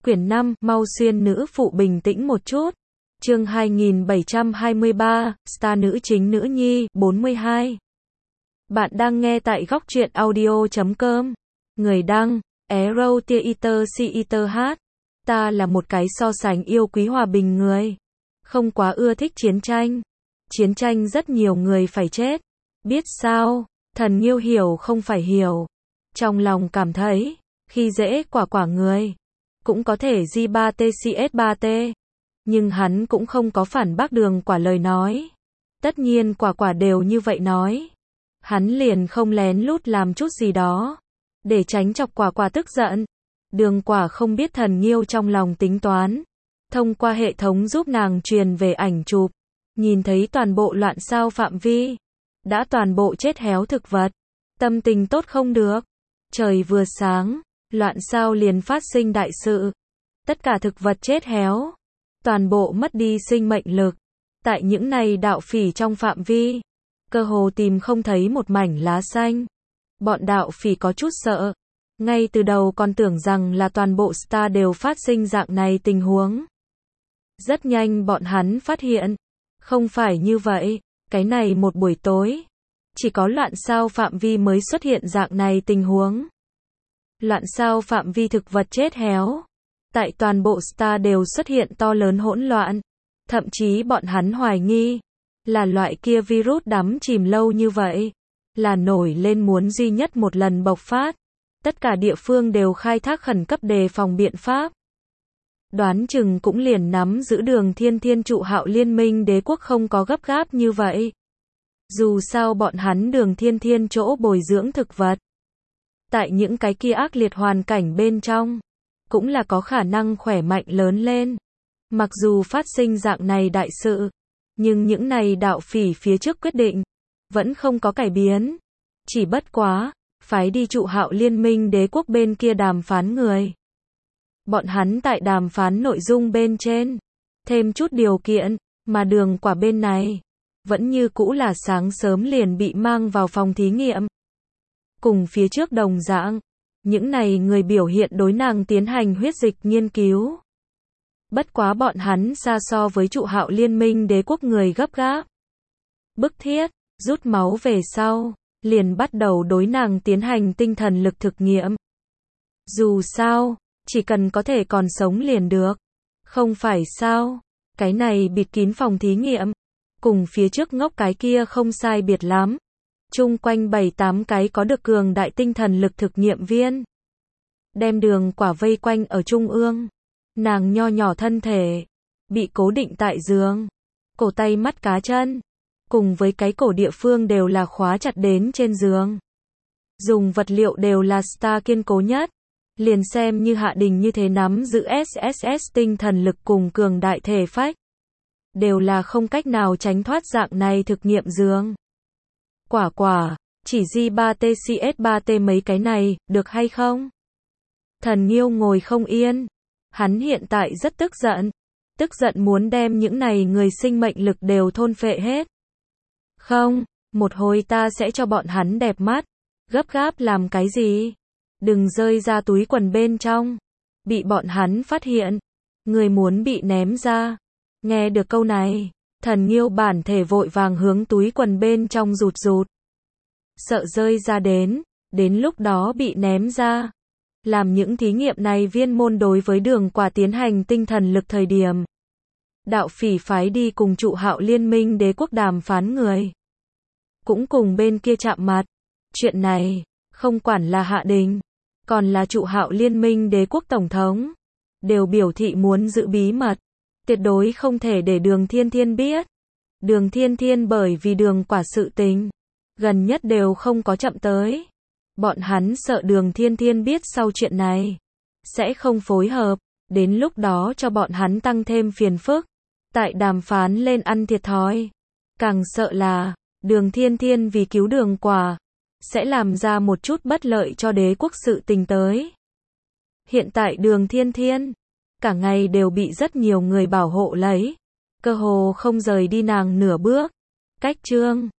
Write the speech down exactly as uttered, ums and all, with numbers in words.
Quyển năm, mau xuyên nữ phụ bình tĩnh một chút. Chương hai nghìn bảy trăm hai mươi ba, star nữ chính nữ nhi, bốn mươi hai. Bạn đang nghe tại góc truyện audio chấm com. Người đăng, Arrow Theater Theater hát. Ta là một cái so sánh yêu quý hòa bình người. Không quá ưa thích chiến tranh. Chiến tranh rất nhiều người phải chết. Biết sao, thần yêu hiểu không phải hiểu. Trong lòng cảm thấy, khi dễ quả quả người. Cũng có thể G ba T C S ba T. Nhưng hắn cũng không có phản bác Đường Quả lời nói. Tất nhiên quả quả đều như vậy nói. Hắn liền không lén lút làm chút gì đó. Để tránh chọc quả quả tức giận. Đường Quả không biết thần Nghiêu trong lòng tính toán. Thông qua hệ thống giúp nàng truyền về ảnh chụp. Nhìn thấy toàn bộ loạn sao phạm vi. Đã toàn bộ chết héo thực vật. Tâm tình tốt không được. Trời vừa sáng. Loạn sao liền phát sinh đại sự. Tất cả thực vật chết héo. Toàn bộ mất đi sinh mệnh lực. Tại những này đạo phỉ trong phạm vi. Cơ hồ tìm không thấy một mảnh lá xanh. Bọn đạo phỉ có chút sợ. Ngay từ đầu còn tưởng rằng là toàn bộ star đều phát sinh dạng này tình huống. Rất nhanh bọn hắn phát hiện. Không phải như vậy. Cái này một buổi tối. Chỉ có loạn sao phạm vi mới xuất hiện dạng này tình huống. Loạn sao phạm vi thực vật chết héo. Tại toàn bộ star đều xuất hiện to lớn hỗn loạn. Thậm chí bọn hắn hoài nghi. Là loại kia virus đắm chìm lâu như vậy. Là nổi lên muốn duy nhất một lần bộc phát. Tất cả địa phương đều khai thác khẩn cấp đề phòng biện pháp. Đoán chừng cũng liền nắm giữ Đường Thiên Thiên trụ hạo liên minh đế quốc không có gấp gáp như vậy. Dù sao bọn hắn Đường Thiên Thiên chỗ bồi dưỡng thực vật. Tại những cái kia ác liệt hoàn cảnh bên trong. Cũng là có khả năng khỏe mạnh lớn lên. Mặc dù phát sinh dạng này đại sự. Nhưng những này đạo phỉ phía trước quyết định. Vẫn không có cải biến. Chỉ bất quá. Phái đi trụ hạo liên minh đế quốc bên kia đàm phán người. Bọn hắn tại đàm phán nội dung bên trên. Thêm chút điều kiện. Mà Đường Quả bên này. Vẫn như cũ là sáng sớm liền bị mang vào phòng thí nghiệm. Cùng phía trước đồng dạng. Những này người biểu hiện đối nàng tiến hành huyết dịch nghiên cứu. Bất quá bọn hắn xa so với trụ hạo liên minh đế quốc người gấp gáp. Bức thiết, rút máu về sau, liền bắt đầu đối nàng tiến hành tinh thần lực thực nghiệm. Dù sao, chỉ cần có thể còn sống liền được. Không phải sao, cái này bịt kín phòng thí nghiệm. Cùng phía trước ngốc cái kia không sai biệt lắm. Chung quanh bảy tám cái có được cường đại tinh thần lực thực nghiệm viên. Đem Đường Quả vây quanh ở trung ương. Nàng nho nhỏ thân thể. Bị cố định tại giường. Cổ tay mắt cá chân. Cùng với cái cổ địa phương đều là khóa chặt đến trên giường. Dùng vật liệu đều là star kiên cố nhất. Liền xem như Hạ Đình như thế nắm giữ S S S tinh thần lực cùng cường đại thể phách. Đều là không cách nào tránh thoát dạng này thực nghiệm giường. Quả quả, chỉ G ba T C S ba T mấy cái này, được hay không? Thần Nghiêu ngồi không yên. Hắn hiện tại rất tức giận. Tức giận muốn đem những này người sinh mệnh lực đều thôn phệ hết. Không, một hồi ta sẽ cho bọn hắn đẹp mắt. Gấp gáp làm cái gì? Đừng rơi ra túi quần bên trong. Bị bọn hắn phát hiện. Người muốn bị ném ra. Nghe được câu này. Thần Nghiêu bản thể vội vàng hướng túi quần bên trong rụt rụt. Sợ rơi ra đến, đến lúc đó bị ném ra. Làm những thí nghiệm này viên môn đối với Đường Quả tiến hành tinh thần lực thời điểm. Đạo phỉ phái đi cùng trụ hạo liên minh đế quốc đàm phán người. Cũng cùng bên kia chạm mặt. Chuyện này, không quản là Hạ Đình, còn là trụ hạo liên minh đế quốc tổng thống. Đều biểu thị muốn giữ bí mật. Tuyệt đối không thể để Đường Thiên Thiên biết. Đường Thiên Thiên bởi vì Đường Quả sự tình. Gần nhất đều không có chậm tới. Bọn hắn sợ Đường Thiên Thiên biết sau chuyện này. Sẽ không phối hợp. Đến lúc đó cho bọn hắn tăng thêm phiền phức. Tại đàm phán lên ăn thiệt thòi. Càng sợ là, Đường Thiên Thiên vì cứu Đường Quả. Sẽ làm ra một chút bất lợi cho đế quốc sự tình tới. Hiện tại Đường Thiên Thiên. Cả ngày đều bị rất nhiều người bảo hộ lấy. Cơ hồ không rời đi nàng nửa bước. Cách chương